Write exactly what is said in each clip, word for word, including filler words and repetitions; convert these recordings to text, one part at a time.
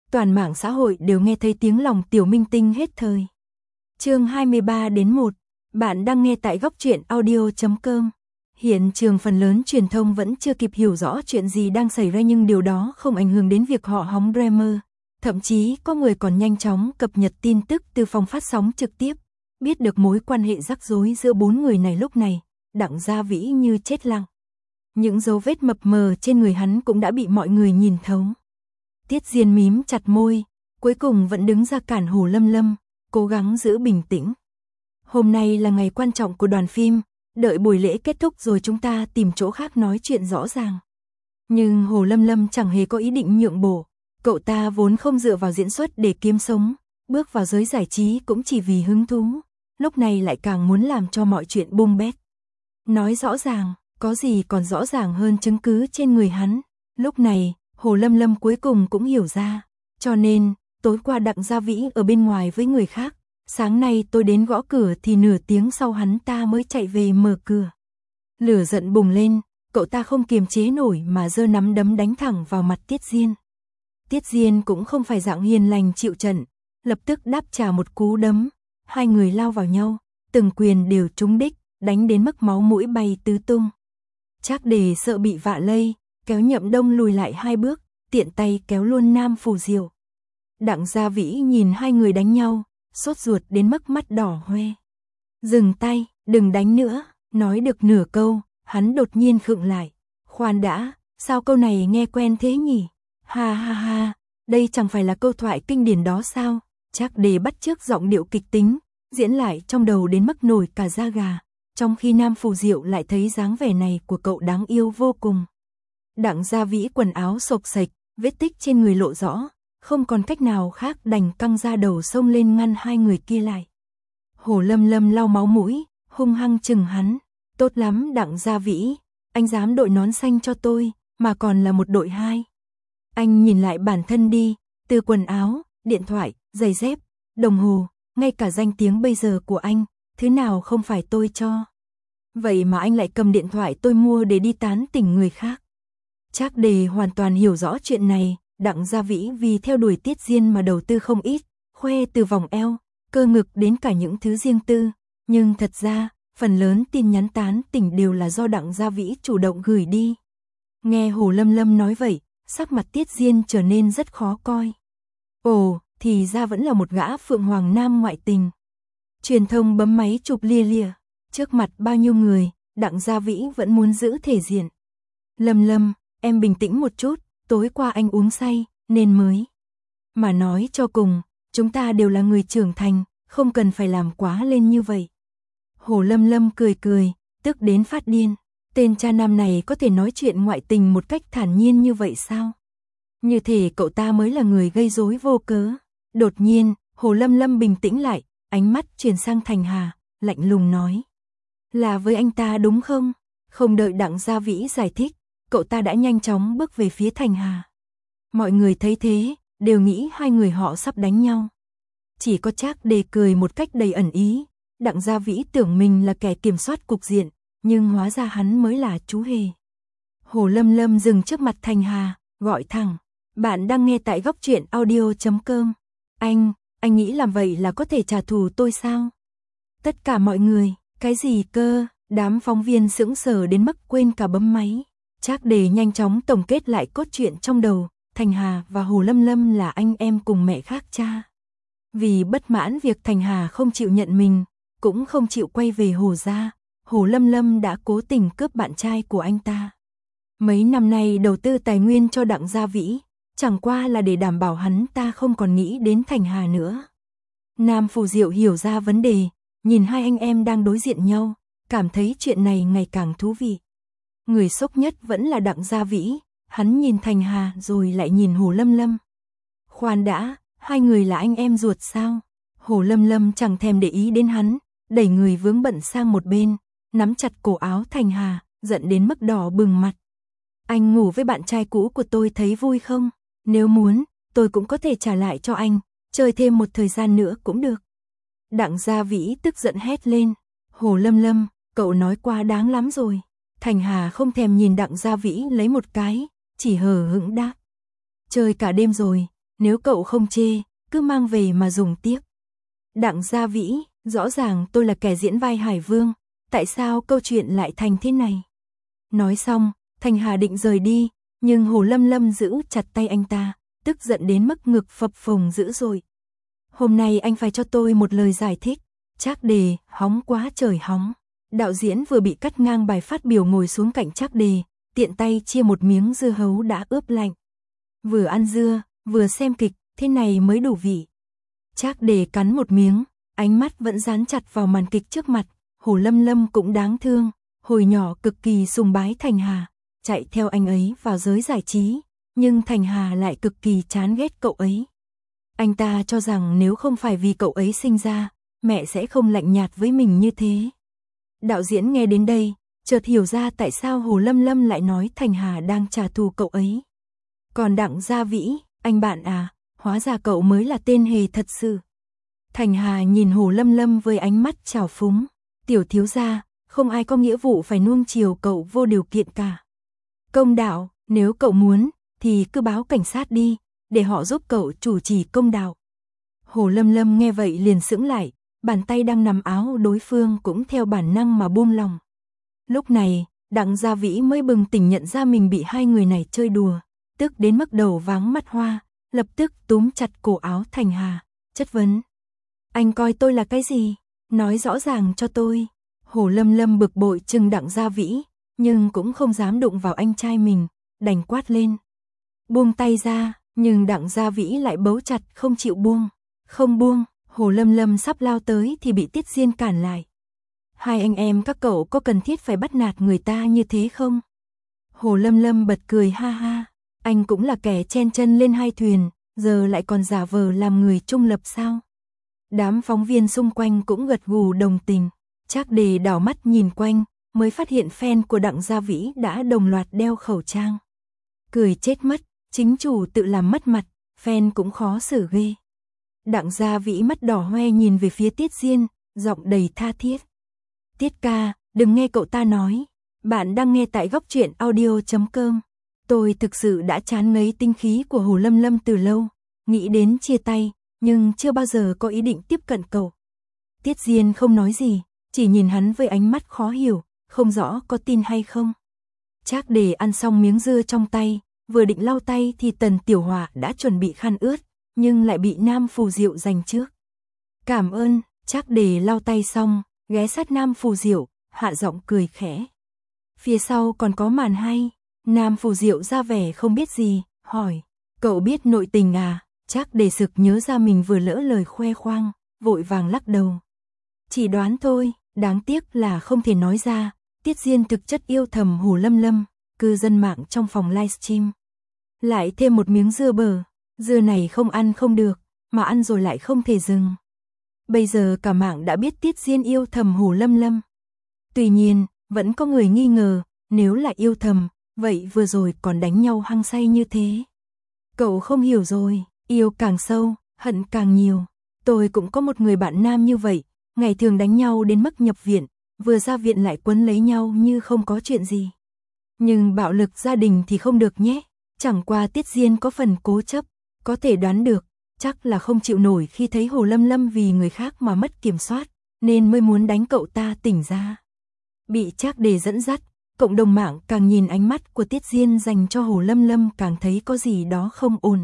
toàn mạng xã hội đều nghe thấy tiếng lòng tiểu minh tinh hết thời. Chương hai mươi ba đến một, bạn đang nghe tại góc truyện audio chấm com. Hiện trường phần lớn truyền thông vẫn chưa kịp hiểu rõ chuyện gì đang xảy ra, nhưng điều đó không ảnh hưởng đến việc họ hóng drama. Thậm chí có người còn nhanh chóng cập nhật tin tức từ phòng phát sóng trực tiếp, biết được mối quan hệ rắc rối giữa bốn người này. Lúc này, Đặng Gia Vĩ như chết lặng. Những dấu vết mập mờ trên người hắn cũng đã bị mọi người nhìn thấu. Tiết Diên mím chặt môi, cuối cùng vẫn đứng ra cản Hồ Lâm Lâm, cố gắng giữ bình tĩnh. Hôm nay là ngày quan trọng của đoàn phim, đợi buổi lễ kết thúc rồi chúng ta tìm chỗ khác nói chuyện rõ ràng. Nhưng Hồ Lâm Lâm chẳng hề có ý định nhượng bộ, cậu ta vốn không dựa vào diễn xuất để kiếm sống, bước vào giới giải trí cũng chỉ vì hứng thú, lúc này lại càng muốn làm cho mọi chuyện bung bét. Nói rõ ràng, có gì còn rõ ràng hơn chứng cứ trên người hắn. Lúc này, Hồ Lâm Lâm cuối cùng cũng hiểu ra, cho nên, tối qua Đặng Gia Vĩ ở bên ngoài với người khác, sáng nay tôi đến gõ cửa thì nửa tiếng sau hắn ta mới chạy về mở cửa. Lửa giận bùng lên, cậu ta không kiềm chế nổi mà giơ nắm đấm đánh thẳng vào mặt Tiết Diên. Tiết Diên cũng không phải dạng hiền lành chịu trận, lập tức đáp trả một cú đấm, hai người lao vào nhau, từng quyền đều trúng đích, đánh đến mức máu mũi bay tứ tung. Trác Đề sợ bị vạ lây, kéo Nhậm Đông lùi lại hai bước, tiện tay kéo luôn Nam Phù Diệu. Đặng Gia Vĩ nhìn hai người đánh nhau, sốt ruột đến mức mắt đỏ hoe. Dừng tay, đừng đánh nữa, nói được nửa câu, hắn đột nhiên khựng lại. Khoan đã, sao câu này nghe quen thế nhỉ? Ha ha ha, đây chẳng phải là câu thoại kinh điển đó sao? Trác Đề bắt chước giọng điệu kịch tính, diễn lại trong đầu đến mức nổi cả da gà, trong khi Nam Phù Diệu lại thấy dáng vẻ này của cậu đáng yêu vô cùng. Đặng Gia Vĩ quần áo xộc xệch, vết tích trên người lộ rõ, không còn cách nào khác đành căng ra đầu xông lên ngăn hai người kia lại. Hồ Lâm Lâm lau máu mũi, hung hăng chừng hắn. Tốt lắm Đặng Gia Vĩ, anh dám đội nón xanh cho tôi, mà còn là một đội hai. Anh nhìn lại bản thân đi, từ quần áo, điện thoại, giày dép, đồng hồ, ngay cả danh tiếng bây giờ của anh, thứ nào không phải tôi cho. Vậy mà anh lại cầm điện thoại tôi mua để đi tán tỉnh người khác. Trác Đề hoàn toàn hiểu rõ chuyện này. Đặng Gia Vĩ vì theo đuổi Tiết Diên mà đầu tư không ít, khoe từ vòng eo, cơ ngực đến cả những thứ riêng tư. Nhưng thật ra, phần lớn tin nhắn tán tỉnh đều là do Đặng Gia Vĩ chủ động gửi đi. Nghe Hồ Lâm Lâm nói vậy, sắc mặt Tiết Diên trở nên rất khó coi. Ồ, thì ra vẫn là một gã phượng hoàng nam ngoại tình. Truyền thông bấm máy chụp lia lịa, trước mặt bao nhiêu người, Đặng Gia Vĩ vẫn muốn giữ thể diện. Lâm Lâm, em bình tĩnh một chút, tối qua anh uống say, nên mới. Mà nói cho cùng, chúng ta đều là người trưởng thành, không cần phải làm quá lên như vậy. Hồ Lâm Lâm cười cười, tức đến phát điên. Tên cha nam này có thể nói chuyện ngoại tình một cách thản nhiên như vậy sao? Như thể cậu ta mới là người gây rối vô cớ. Đột nhiên, Hồ Lâm Lâm bình tĩnh lại, ánh mắt chuyển sang Thành Hà, lạnh lùng nói. Là với anh ta đúng không? Không đợi Đặng Gia Vĩ giải thích, cậu ta đã nhanh chóng bước về phía Thành Hà. Mọi người thấy thế, đều nghĩ hai người họ sắp đánh nhau. Chỉ có Trác Đề cười một cách đầy ẩn ý. Đặng Gia Vĩ tưởng mình là kẻ kiểm soát cục diện, nhưng hóa ra hắn mới là chú hề. Hồ Lâm Lâm dừng trước mặt Thành Hà, gọi thẳng. Bạn đang nghe tại góc truyện audio chấm com. Anh, anh nghĩ làm vậy là có thể trả thù tôi sao? Tất cả mọi người, cái gì cơ? Đám phóng viên sững sờ đến mức quên cả bấm máy. Trác Đề nhanh chóng tổng kết lại cốt truyện trong đầu. Thành Hà và Hồ Lâm Lâm là anh em cùng mẹ khác cha. Vì bất mãn việc Thành Hà không chịu nhận mình, cũng không chịu quay về Hồ gia, Hồ Lâm Lâm đã cố tình cướp bạn trai của anh ta. Mấy năm nay đầu tư tài nguyên cho Đặng Gia Vĩ, chẳng qua là để đảm bảo hắn ta không còn nghĩ đến Thành Hà nữa. Nam Phù Diệu hiểu ra vấn đề, nhìn hai anh em đang đối diện nhau, cảm thấy chuyện này ngày càng thú vị. Người sốc nhất vẫn là Đặng Gia Vĩ, hắn nhìn Thành Hà rồi lại nhìn Hồ Lâm Lâm. Khoan đã, hai người là anh em ruột sao? Hồ Lâm Lâm chẳng thèm để ý đến hắn, đẩy người vướng bận sang một bên, nắm chặt cổ áo Thành Hà, giận đến mức đỏ bừng mặt. Anh ngủ với bạn trai cũ của tôi thấy vui không? Nếu muốn, tôi cũng có thể trả lại cho anh, chơi thêm một thời gian nữa cũng được. Đặng Gia Vĩ tức giận hét lên. Hồ Lâm Lâm, cậu nói quá đáng lắm rồi. Thành Hà không thèm nhìn Đặng Gia Vĩ lấy một cái, chỉ hờ hững đáp. Chơi cả đêm rồi, nếu cậu không chê, cứ mang về mà dùng tiếp. Đặng Gia Vĩ, rõ ràng tôi là kẻ diễn vai Hải Vương, tại sao câu chuyện lại thành thế này? Nói xong, Thành Hà định rời đi, nhưng Hồ Lâm Lâm giữ chặt tay anh ta, tức giận đến mức ngực phập phồng dữ dội. Hôm nay anh phải cho tôi một lời giải thích. Trác Đề, hóng quá trời hóng. Đạo diễn vừa bị cắt ngang bài phát biểu ngồi xuống cạnh Trác Đề, tiện tay chia một miếng dưa hấu đã ướp lạnh. Vừa ăn dưa, vừa xem kịch, thế này mới đủ vị. Trác Đề cắn một miếng, ánh mắt vẫn dán chặt vào màn kịch trước mặt. Hồ Lâm Lâm cũng đáng thương, hồi nhỏ cực kỳ sùng bái Thành Hà, chạy theo anh ấy vào giới giải trí, nhưng Thành Hà lại cực kỳ chán ghét cậu ấy. Anh ta cho rằng nếu không phải vì cậu ấy sinh ra, mẹ sẽ không lạnh nhạt với mình như thế. Đạo diễn nghe đến đây, chợt hiểu ra tại sao Hồ Lâm Lâm lại nói Thành Hà đang trả thù cậu ấy. Còn Đặng Gia Vĩ, anh bạn à, hóa ra cậu mới là tên hề thật sự. Thành Hà nhìn Hồ Lâm Lâm với ánh mắt trào phúng. Tiểu thiếu gia, không ai có nghĩa vụ phải nuông chiều cậu vô điều kiện cả. Công đạo, nếu cậu muốn, thì cứ báo cảnh sát đi, để họ giúp cậu chủ trì công đạo. Hồ Lâm Lâm nghe vậy liền sững lại, bàn tay đang nắm áo đối phương cũng theo bản năng mà buông lòng. Lúc này, Đặng Gia Vĩ mới bừng tỉnh nhận ra mình bị hai người này chơi đùa, tức đến mức đầu váng mắt hoa, lập tức túm chặt cổ áo Thành Hà, chất vấn. Anh coi tôi là cái gì? Nói rõ ràng cho tôi. Hồ Lâm Lâm bực bội trừng Đặng Gia Vĩ, nhưng cũng không dám đụng vào anh trai mình, đành quát lên. Buông tay ra, nhưng Đặng Gia Vĩ lại bấu chặt không chịu buông. Không buông, Hồ Lâm Lâm sắp lao tới thì bị Tiết Diên cản lại. Hai anh em các cậu có cần thiết phải bắt nạt người ta như thế không? Hồ Lâm Lâm bật cười ha ha, anh cũng là kẻ chen chân lên hai thuyền, giờ lại còn giả vờ làm người trung lập sao? Đám phóng viên xung quanh cũng gật gù đồng tình. Trác Đề đảo mắt nhìn quanh, mới phát hiện fan của Đặng Gia Vĩ đã đồng loạt đeo khẩu trang. Cười chết mất, chính chủ tự làm mất mặt, fan cũng khó xử ghê. Đặng Gia Vĩ mắt đỏ hoe nhìn về phía Tiết Diên, giọng đầy tha thiết. Tiết ca, đừng nghe cậu ta nói. Bạn đang nghe tại góc truyện audio chấm com. Tôi thực sự đã chán ngấy tinh khí của Hồ Lâm Lâm từ lâu, nghĩ đến chia tay, nhưng chưa bao giờ có ý định tiếp cận cậu. Tiết Diên không nói gì, chỉ nhìn hắn với ánh mắt khó hiểu, không rõ có tin hay không. Trác Đề ăn xong miếng dưa trong tay, vừa định lau tay thì Tần Tiểu Hòa đã chuẩn bị khăn ướt, nhưng lại bị Nam Phù Diệu giành trước. Cảm ơn. Trác Đề lau tay xong, ghé sát Nam Phù Diệu, hạ giọng cười khẽ. Phía sau còn có màn hay. Nam Phù Diệu ra vẻ không biết gì, hỏi, cậu biết nội tình à? Trác Đề sực nhớ ra mình vừa lỡ lời khoe khoang, vội vàng lắc đầu. Chỉ đoán thôi, đáng tiếc là không thể nói ra. Tiết Diên thực chất yêu thầm Hồ Lâm Lâm, cư dân mạng trong phòng livestream. Lại thêm một miếng dưa bở, dưa này không ăn không được, mà ăn rồi lại không thể dừng. Bây giờ cả mạng đã biết Tiết Diên yêu thầm Hồ Lâm Lâm. Tuy nhiên, vẫn có người nghi ngờ, nếu là yêu thầm, vậy vừa rồi còn đánh nhau hăng say như thế. Cậu không hiểu rồi, yêu càng sâu, hận càng nhiều. Tôi cũng có một người bạn nam như vậy, ngày thường đánh nhau đến mức nhập viện, vừa ra viện lại quấn lấy nhau như không có chuyện gì. Nhưng bạo lực gia đình thì không được nhé, chẳng qua Tiết Diên có phần cố chấp, có thể đoán được, chắc là không chịu nổi khi thấy Hồ Lâm Lâm vì người khác mà mất kiểm soát, nên mới muốn đánh cậu ta tỉnh ra. Bị Trác Đề dẫn dắt, cộng đồng mạng càng nhìn ánh mắt của Tiết Diên dành cho Hồ Lâm Lâm càng thấy có gì đó không ổn.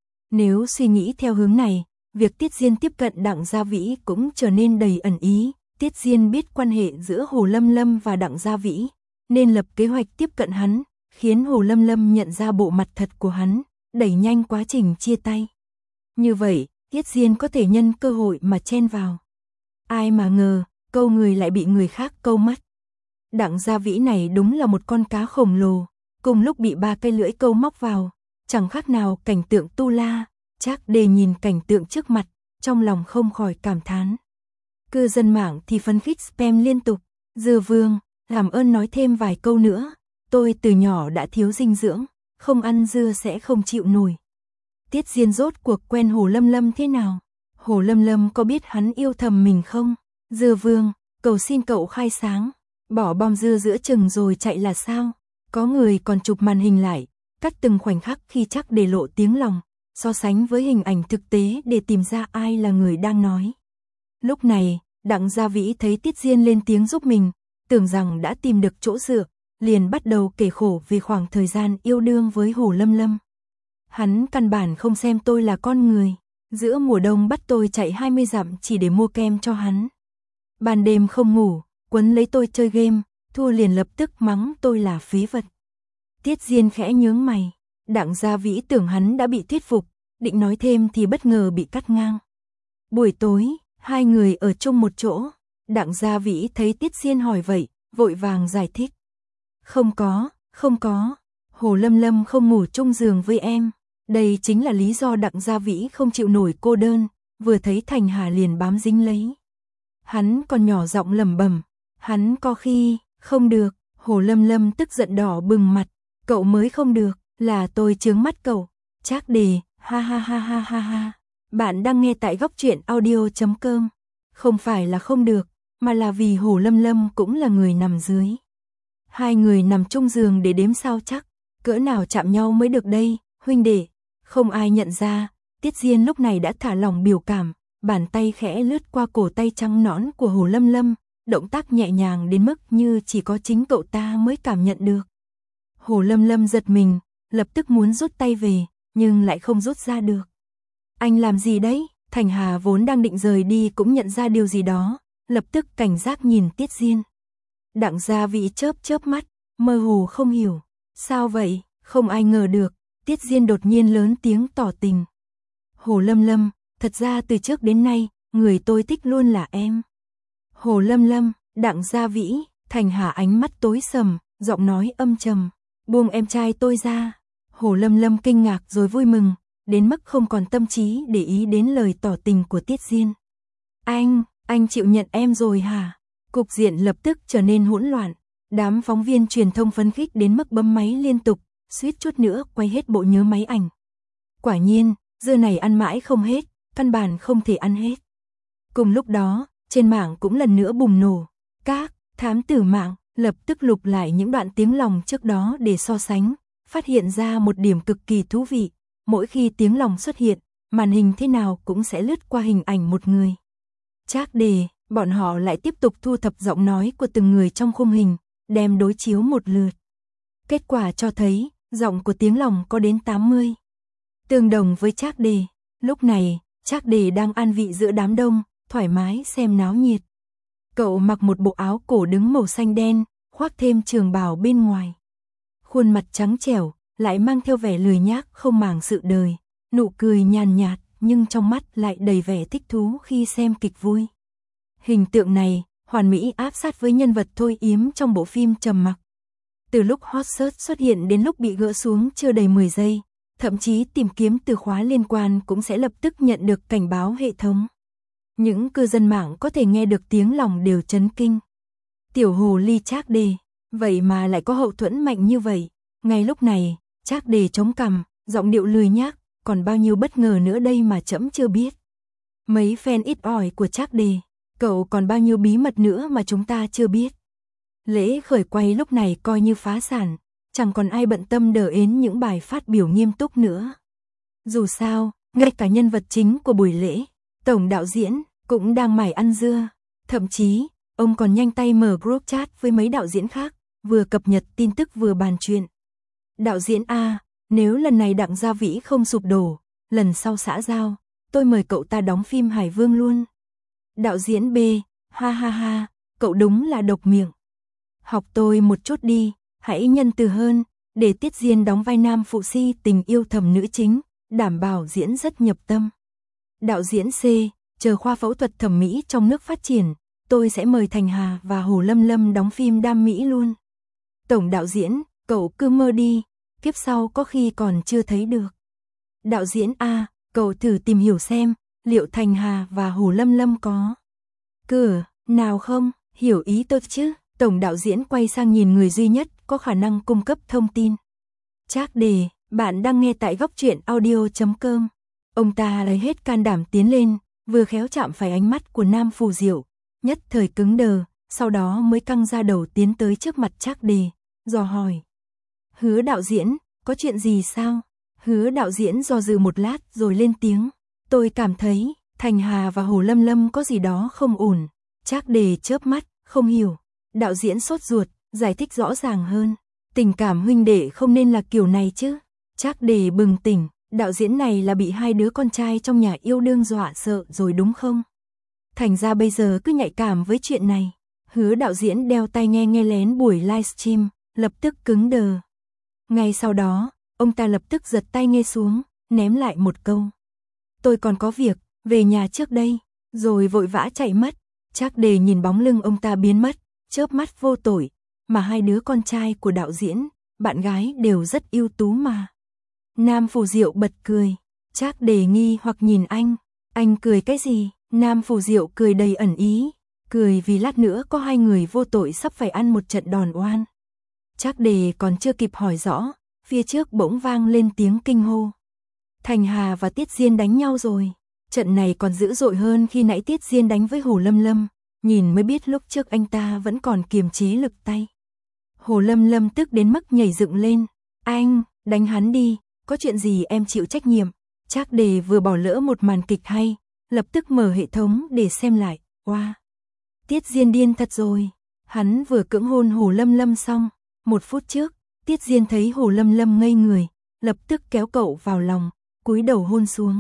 Nếu suy nghĩ theo hướng này, việc Tiết Diên tiếp cận Đặng Gia Vĩ cũng trở nên đầy ẩn ý. Tiết Diên biết quan hệ giữa Hồ Lâm Lâm và Đặng Gia Vĩ, nên lập kế hoạch tiếp cận hắn, khiến Hồ Lâm Lâm nhận ra bộ mặt thật của hắn, đẩy nhanh quá trình chia tay. Như vậy, Tiết Diên có thể nhân cơ hội mà chen vào. Ai mà ngờ, câu người lại bị người khác câu mất. Đặng Gia Vĩ này đúng là một con cá khổng lồ, cùng lúc bị ba cây lưỡi câu móc vào, chẳng khác nào cảnh tượng tu la. Trác Đề nhìn cảnh tượng trước mặt, trong lòng không khỏi cảm thán. Cư dân mạng thì phấn khích spam liên tục. Dưa Vương, làm ơn nói thêm vài câu nữa. Tôi từ nhỏ đã thiếu dinh dưỡng, không ăn dưa sẽ không chịu nổi. Tiết Diên rốt cuộc quen Hồ Lâm Lâm thế nào? Hồ Lâm Lâm có biết hắn yêu thầm mình không? Dưa Vương, cầu xin cậu khai sáng. Bỏ bom dưa giữa chừng rồi chạy là sao? Có người còn chụp màn hình lại, cắt từng khoảnh khắc khi Trác Đề lộ tiếng lòng. so sánh với hình ảnh thực tế để tìm ra ai là người đang nói. Lúc này, Đặng Gia Vĩ thấy Tiết Diên lên tiếng giúp mình, tưởng rằng đã tìm được chỗ dựa, liền bắt đầu kể khổ về khoảng thời gian yêu đương với Hồ Lâm Lâm. Hắn căn bản không xem tôi là con người, giữa mùa đông bắt tôi chạy hai mươi dặm chỉ để mua kem cho hắn. Ban đêm không ngủ, quấn lấy tôi chơi game, thua liền lập tức mắng tôi là phế vật. Tiết Diên khẽ nhướng mày, Đặng Gia Vĩ tưởng hắn đã bị thuyết phục, định nói thêm thì bất ngờ bị cắt ngang. Buổi tối, hai người ở chung một chỗ, Đặng Gia Vĩ thấy Tiết Diên hỏi vậy, vội vàng giải thích. Không có, không có, Hồ Lâm Lâm không ngủ chung giường với em. Đây chính là lý do Đặng Gia Vĩ không chịu nổi cô đơn, vừa thấy Thành Hà liền bám dính lấy. Hắn còn nhỏ giọng lẩm bẩm, hắn có khi, không được, Hồ Lâm Lâm tức giận đỏ bừng mặt, cậu mới không được, là tôi chướng mắt cậu. Trác Đề, ha ha ha ha ha ha. Bạn đang nghe tại góc truyện audio chấm com. Không phải là không được, mà là vì Hồ Lâm Lâm cũng là người nằm dưới. Hai người nằm chung giường để đếm sao chắc, cỡ nào chạm nhau mới được đây, huynh đệ. Không ai nhận ra, Tiết Diên lúc này đã thả lỏng biểu cảm, bàn tay khẽ lướt qua cổ tay trắng nõn của Hồ Lâm Lâm, động tác nhẹ nhàng đến mức như chỉ có chính cậu ta mới cảm nhận được. Hồ Lâm Lâm giật mình, lập tức muốn rút tay về, nhưng lại không rút ra được. Anh làm gì đấy? Thành Hà vốn đang định rời đi cũng nhận ra điều gì đó, lập tức cảnh giác nhìn Tiết Diên. Đặng Gia Vĩ chớp chớp mắt, mơ hồ không hiểu. Sao vậy? Không ai ngờ được, Tiết Diên đột nhiên lớn tiếng tỏ tình. Hồ Lâm Lâm, thật ra từ trước đến nay, người tôi thích luôn là em. Hồ Lâm Lâm, Đặng Gia Vĩ, Thành Hà ánh mắt tối sầm, giọng nói âm trầm. Buông em trai tôi ra. Hồ Lâm Lâm kinh ngạc rồi vui mừng, đến mức không còn tâm trí để ý đến lời tỏ tình của Tiết Diên. Anh, anh chịu nhận em rồi hả? Cục diện lập tức trở nên hỗn loạn. Đám phóng viên truyền thông phấn khích đến mức bấm máy liên tục, suýt chút nữa quay hết bộ nhớ máy ảnh. Quả nhiên, dưa này ăn mãi không hết, căn bản không thể ăn hết. Cùng lúc đó, trên mạng cũng lần nữa bùng nổ. Các thám tử mạng lập tức lục lại những đoạn tiếng lòng trước đó để so sánh, phát hiện ra một điểm cực kỳ thú vị. Mỗi khi tiếng lòng xuất hiện, màn hình thế nào cũng sẽ lướt qua hình ảnh một người. Trác Đề, bọn họ lại tiếp tục thu thập giọng nói của từng người trong khung hình, đem đối chiếu một lượt. Kết quả cho thấy, giọng của tiếng lòng có đến tám mươi. Tương đồng với Trác Đề, lúc này, Trác Đề đang an vị giữa đám đông, thoải mái xem náo nhiệt. Cậu mặc một bộ áo cổ đứng màu xanh đen, khoác thêm trường bào bên ngoài. Khuôn mặt trắng trẻo, lại mang theo vẻ lười nhác không màng sự đời, nụ cười nhàn nhạt, nhưng trong mắt lại đầy vẻ thích thú khi xem kịch vui. Hình tượng này, hoàn mỹ áp sát với nhân vật Thôi Yếm trong bộ phim Trầm Mặc. Từ lúc hot search xuất hiện đến lúc bị gỡ xuống chưa đầy mười giây, thậm chí tìm kiếm từ khóa liên quan cũng sẽ lập tức nhận được cảnh báo hệ thống. Những cư dân mạng có thể nghe được tiếng lòng đều chấn kinh. Tiểu hồ ly Trác Đề, vậy mà lại có hậu thuẫn mạnh như vậy. Ngay lúc này, Trác Đề chống cằm, giọng điệu lười nhác, còn bao nhiêu bất ngờ nữa đây mà trẫm chưa biết. Mấy fan ít ỏi của Trác Đề, cậu còn bao nhiêu bí mật nữa mà chúng ta chưa biết. Lễ khởi quay lúc này coi như phá sản, chẳng còn ai bận tâm đờ ến những bài phát biểu nghiêm túc nữa. Dù sao, ngay cả nhân vật chính của buổi lễ, tổng đạo diễn, cũng đang mải ăn dưa. Thậm chí, ông còn nhanh tay mở group chat với mấy đạo diễn khác, vừa cập nhật tin tức vừa bàn chuyện. Đạo diễn A, nếu lần này Đặng Gia Vĩ không sụp đổ, lần sau xã giao, tôi mời cậu ta đóng phim Hải Vương luôn. Đạo diễn B, ha ha ha, cậu đúng là độc miệng. Học tôi một chút đi, hãy nhân từ hơn, để Tiết Diên đóng vai nam phụ si tình yêu thầm nữ chính, đảm bảo diễn rất nhập tâm. Đạo diễn C, chờ khoa phẫu thuật thẩm mỹ trong nước phát triển, tôi sẽ mời Thành Hà và Hồ Lâm Lâm đóng phim đam mỹ luôn. Tổng đạo diễn, cậu cứ mơ đi, kiếp sau có khi còn chưa thấy được. Đạo diễn A, cậu thử tìm hiểu xem, liệu Thành Hà và Hồ Lâm Lâm có cửa nào không, hiểu ý tôi chứ. Tổng đạo diễn quay sang nhìn người duy nhất có khả năng cung cấp thông tin. Trác Đề, bạn đang nghe tại góc truyện audio chấm com. Ông ta lấy hết can đảm tiến lên, vừa khéo chạm phải ánh mắt của Nam Phù Diệu, nhất thời cứng đờ, sau đó mới căng ra đầu tiến tới trước mặt Trác Đề, dò hỏi. Hứa đạo diễn, có chuyện gì sao? Hứa đạo diễn do dự một lát rồi lên tiếng. Tôi cảm thấy, Thành Hà và Hồ Lâm Lâm có gì đó không ổn. Trác Đề chớp mắt, không hiểu. Đạo diễn sốt ruột, giải thích rõ ràng hơn. Tình cảm huynh đệ không nên là kiểu này chứ. Trác Đề bừng tỉnh, đạo diễn này là bị hai đứa con trai trong nhà yêu đương dọa sợ rồi đúng không? Thành ra bây giờ cứ nhạy cảm với chuyện này. Hứa đạo diễn đeo tai nghe nghe lén buổi livestream, lập tức cứng đờ. Ngay sau đó, ông ta lập tức giật tai nghe xuống, ném lại một câu. Tôi còn có việc, về nhà trước đây, rồi vội vã chạy mất. Trác Đề nhìn bóng lưng ông ta biến mất, chớp mắt vô tội, mà hai đứa con trai của đạo diễn, bạn gái đều rất ưu tú mà. Nam Phủ Diệu bật cười, Trác Đề nghi hoặc nhìn anh, anh cười cái gì? Nam Phủ Diệu cười đầy ẩn ý, cười vì lát nữa có hai người vô tội sắp phải ăn một trận đòn oan. Trác Đề còn chưa kịp hỏi rõ, phía trước bỗng vang lên tiếng kinh hô. Thành Hà và Tiết Diên đánh nhau rồi. Trận này còn dữ dội hơn khi nãy Tiết Diên đánh với Hồ Lâm Lâm, nhìn mới biết lúc trước anh ta vẫn còn kiềm chế lực tay. Hồ Lâm Lâm tức đến mức nhảy dựng lên, anh, đánh hắn đi, có chuyện gì em chịu trách nhiệm. Trác Đề vừa bỏ lỡ một màn kịch hay, lập tức mở hệ thống để xem lại, wow. Tiết Diên điên thật rồi, hắn vừa cưỡng hôn Hồ Lâm Lâm xong, một phút trước, Tiết Diên thấy Hồ Lâm Lâm ngây người, lập tức kéo cậu vào lòng, cúi đầu hôn xuống.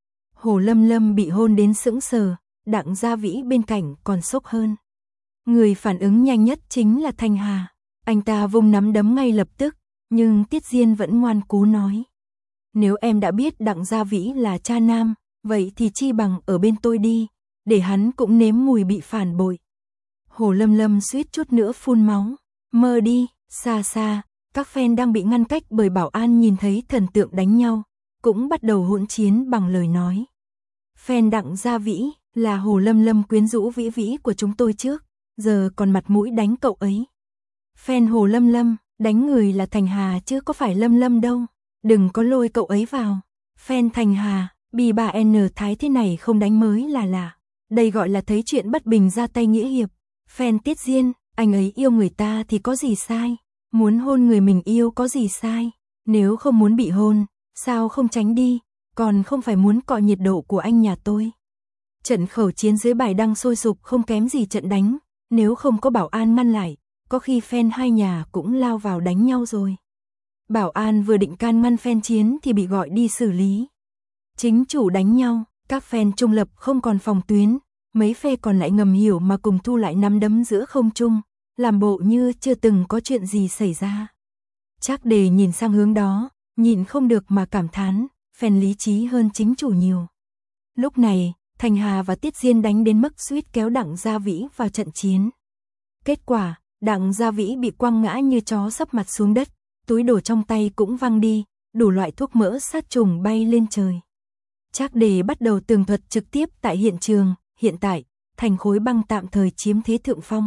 Hồ Lâm Lâm bị hôn đến sững sờ, Đặng Gia Vĩ bên cạnh còn sốc hơn. Người phản ứng nhanh nhất chính là Thành Hà, anh ta vung nắm đấm ngay lập tức, nhưng Tiết Diên vẫn ngoan cố nói. Nếu em đã biết Đặng Gia Vĩ là cha nam, vậy thì chi bằng ở bên tôi đi, để hắn cũng nếm mùi bị phản bội. Hồ Lâm Lâm suýt chút nữa phun máu, mơ đi, xa xa, các fan đang bị ngăn cách bởi bảo an nhìn thấy thần tượng đánh nhau, cũng bắt đầu hỗn chiến bằng lời nói. Fan Đặng Gia Vĩ là Hồ Lâm Lâm quyến rũ vĩ vĩ của chúng tôi trước, giờ còn mặt mũi đánh cậu ấy. Fan Hồ Lâm Lâm, đánh người là Thành Hà chứ có phải Lâm Lâm đâu, đừng có lôi cậu ấy vào. Fan Thành Hà, bì bà N thái thế này không đánh mới là lạ, đây gọi là thấy chuyện bất bình ra tay nghĩa hiệp. Fan Tiết Diên, anh ấy yêu người ta thì có gì sai, muốn hôn người mình yêu có gì sai, nếu không muốn bị hôn, sao không tránh đi, còn không phải muốn cọ nhiệt độ của anh nhà tôi. Trận khẩu chiến dưới bài đăng sôi sục không kém gì trận đánh, nếu không có bảo an ngăn lại, có khi fan hai nhà cũng lao vào đánh nhau rồi. Bảo an vừa định can ngăn fan chiến thì bị gọi đi xử lý. Chính chủ đánh nhau, các fan trung lập không còn phòng tuyến, mấy phe còn lại ngầm hiểu mà cùng thu lại nắm đấm giữa không trung, làm bộ như chưa từng có chuyện gì xảy ra. Trác Đề nhìn sang hướng đó, nhìn không được mà cảm thán, fan lý trí hơn chính chủ nhiều. Lúc này, Thành Hà và Tiết Diên đánh đến mức suýt kéo Đặng Gia Vĩ vào trận chiến. Kết quả, Đặng Gia Vĩ bị quăng ngã như chó sấp mặt xuống đất, túi đồ trong tay cũng văng đi, đủ loại thuốc mỡ sát trùng bay lên trời. Trác Đề bắt đầu tường thuật trực tiếp tại hiện trường, hiện tại, thành khối băng tạm thời chiếm thế thượng phong.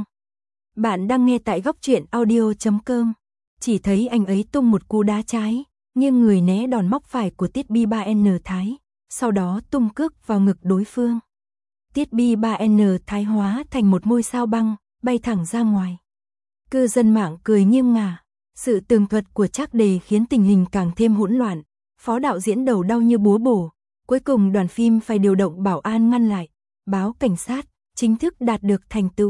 Bạn đang nghe tại góc truyện audio chấm com, chỉ thấy anh ấy tung một cú đá trái, nghiêng người né đòn móc phải của Tiết Bi ba N Thái, sau đó tung cước vào ngực đối phương. Tiết Bi ba N Thái hóa thành một ngôi sao băng, bay thẳng ra ngoài. Cư dân mạng cười nghiêng ngả, sự tường thuật của Trác Đề khiến tình hình càng thêm hỗn loạn, phó đạo diễn đầu đau như búa bổ, cuối cùng đoàn phim phải điều động bảo an ngăn lại, báo cảnh sát, chính thức đạt được thành tựu.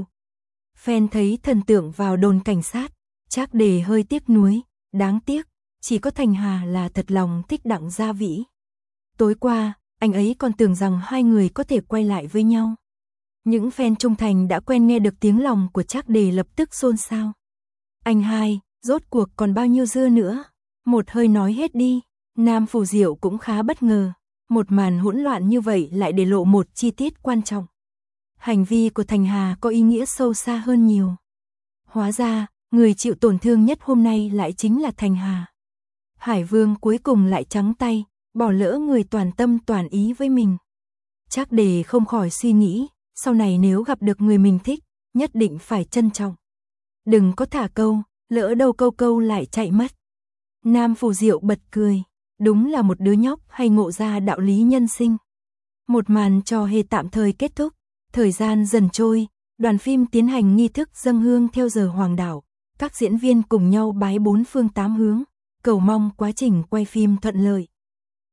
Fan thấy thần tượng vào đồn cảnh sát, Trác Đề hơi tiếc nuối, đáng tiếc, chỉ có Thành Hà là thật lòng thích Đặng Gia Vĩ. Tối qua, anh ấy còn tưởng rằng hai người có thể quay lại với nhau. Những fan trung thành đã quen nghe được tiếng lòng của Trác Đề lập tức xôn xao. Anh hai, rốt cuộc còn bao nhiêu dưa nữa? Một hơi nói hết đi. Nam Phủ Diệu cũng khá bất ngờ. Một màn hỗn loạn như vậy lại để lộ một chi tiết quan trọng. Hành vi của Thành Hà có ý nghĩa sâu xa hơn nhiều. Hóa ra, người chịu tổn thương nhất hôm nay lại chính là Thành Hà. Hải Vương cuối cùng lại trắng tay, bỏ lỡ người toàn tâm toàn ý với mình. Trác Đề không khỏi suy nghĩ, sau này nếu gặp được người mình thích, nhất định phải trân trọng. Đừng có thả câu, lỡ đâu câu câu lại chạy mất. Nam Phủ Diệu bật cười, đúng là một đứa nhóc hay ngộ ra đạo lý nhân sinh. Một màn trò hề tạm thời kết thúc, thời gian dần trôi, đoàn phim tiến hành nghi thức dâng hương theo giờ hoàng đạo, các diễn viên cùng nhau bái bốn phương tám hướng, cầu mong quá trình quay phim thuận lợi.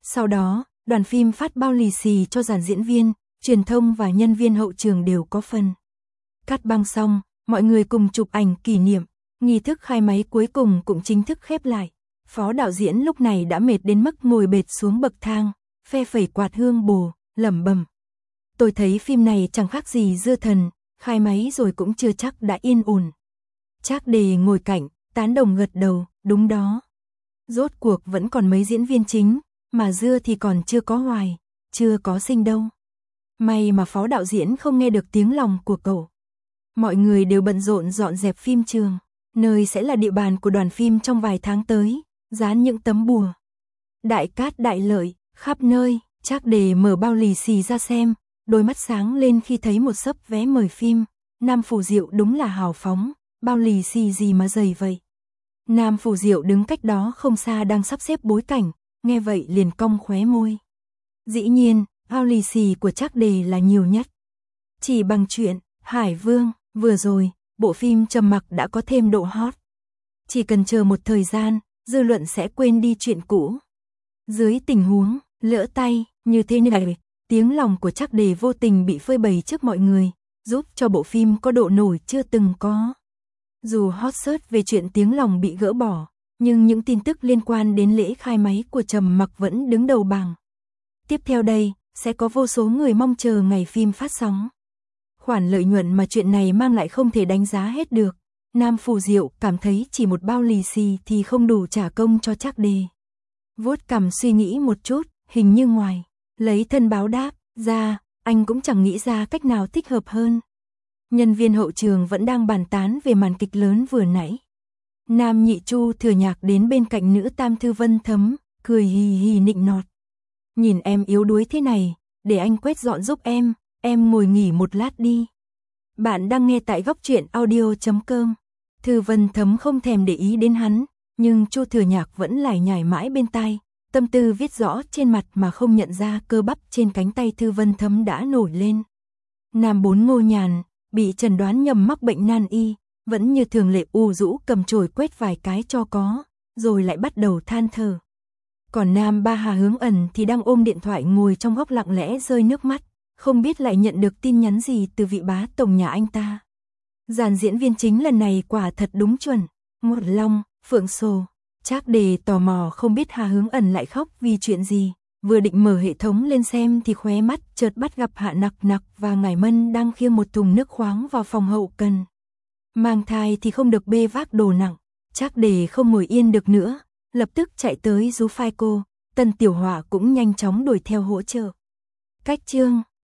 Sau đó, đoàn phim phát bao lì xì cho dàn diễn viên, truyền thông và nhân viên hậu trường đều có phần. Cắt băng xong, mọi người cùng chụp ảnh kỷ niệm, nghi thức khai máy cuối cùng cũng chính thức khép lại. Phó đạo diễn lúc này đã mệt đến mức ngồi bệt xuống bậc thang, phe phẩy quạt hương bồ, lẩm bẩm. Tôi thấy phim này chẳng khác gì dưa thần, khai máy rồi cũng chưa chắc đã yên ổn. Trác Đề ngồi cạnh, tán đồng gật đầu, đúng đó. Rốt cuộc vẫn còn mấy diễn viên chính, mà dưa thì còn chưa có hoài, chưa có sinh đâu. May mà phó đạo diễn không nghe được tiếng lòng của cậu. Mọi người đều bận rộn dọn dẹp phim trường, nơi sẽ là địa bàn của đoàn phim trong vài tháng tới, dán những tấm bùa. Đại cát đại lợi, khắp nơi, Trác Đề mở bao lì xì ra xem, đôi mắt sáng lên khi thấy một xấp vé mời phim. Nam Phủ Diệu đúng là hào phóng, bao lì xì gì mà dày vậy. Nam Phủ Diệu đứng cách đó không xa đang sắp xếp bối cảnh, nghe vậy liền cong khóe môi. Dĩ nhiên, bao lì xì của Trác Đề là nhiều nhất. Chỉ bằng chuyện Hải Vương, vừa rồi, bộ phim Trầm Mặc đã có thêm độ hot. Chỉ cần chờ một thời gian, dư luận sẽ quên đi chuyện cũ. Dưới tình huống lỡ tay như thế này, tiếng lòng của Trác Đề vô tình bị phơi bày trước mọi người, giúp cho bộ phim có độ nổi chưa từng có. Dù hot search về chuyện tiếng lòng bị gỡ bỏ, nhưng những tin tức liên quan đến lễ khai máy của Trầm Mặc vẫn đứng đầu bảng. Tiếp theo đây, sẽ có vô số người mong chờ ngày phim phát sóng. Khoản lợi nhuận mà chuyện này mang lại không thể đánh giá hết được. Nam Phủ Diệu cảm thấy chỉ một bao lì xì thì không đủ trả công cho Trác Đề. Vuốt cằm suy nghĩ một chút, hình như ngoài lấy thân báo đáp ra, anh cũng chẳng nghĩ ra cách nào thích hợp hơn. Nhân viên hậu trường vẫn đang bàn tán về màn kịch lớn vừa nãy. Nam Nhị Chu Thừa Nhạc đến bên cạnh nữ tam thư Vân Thấm, cười hì hì nịnh nọt. Nhìn em yếu đuối thế này, để anh quét dọn giúp em, em ngồi nghỉ một lát đi. Bạn đang nghe tại góc truyện audio chấm com. Thư Vân Thấm không thèm để ý đến hắn, nhưng Chu Thừa Nhạc vẫn lải nhải mãi bên tai, tâm tư viết rõ trên mặt mà không nhận ra cơ bắp trên cánh tay Thư Vân Thấm đã nổi lên. Nam Bốn Ngô Nhàn, bị chẩn đoán nhầm mắc bệnh nan y, vẫn như thường lệ u rũ cầm chổi quét vài cái cho có, rồi lại bắt đầu than thở. Còn Nam Ba Hà Hướng Ẩn thì đang ôm điện thoại ngồi trong góc lặng lẽ rơi nước mắt, không biết lại nhận được tin nhắn gì từ vị bá tổng nhà anh ta. Dàn diễn viên chính lần này quả thật đúng chuẩn, Ngọt Long, Phượng Sồ. Trác Đề tò mò không biết Hà Hướng Ẩn lại khóc vì chuyện gì, vừa định mở hệ thống lên xem thì khóe mắt chợt bắt gặp Hạ Nặc Nặc và Ngải Mân đang khiêng một thùng nước khoáng vào phòng hậu cần. Mang thai thì không được bê vác đồ nặng, Trác Đề không ngồi yên được nữa, lập tức chạy tới rú phai cô, Tần Tiểu Họa cũng nhanh chóng đuổi theo hỗ trợ. Cách chương